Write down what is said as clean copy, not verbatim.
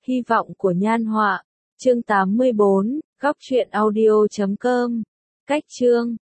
Hy vọng của Nhan Họa. Chương 84, góc truyện audio.com. Cách chương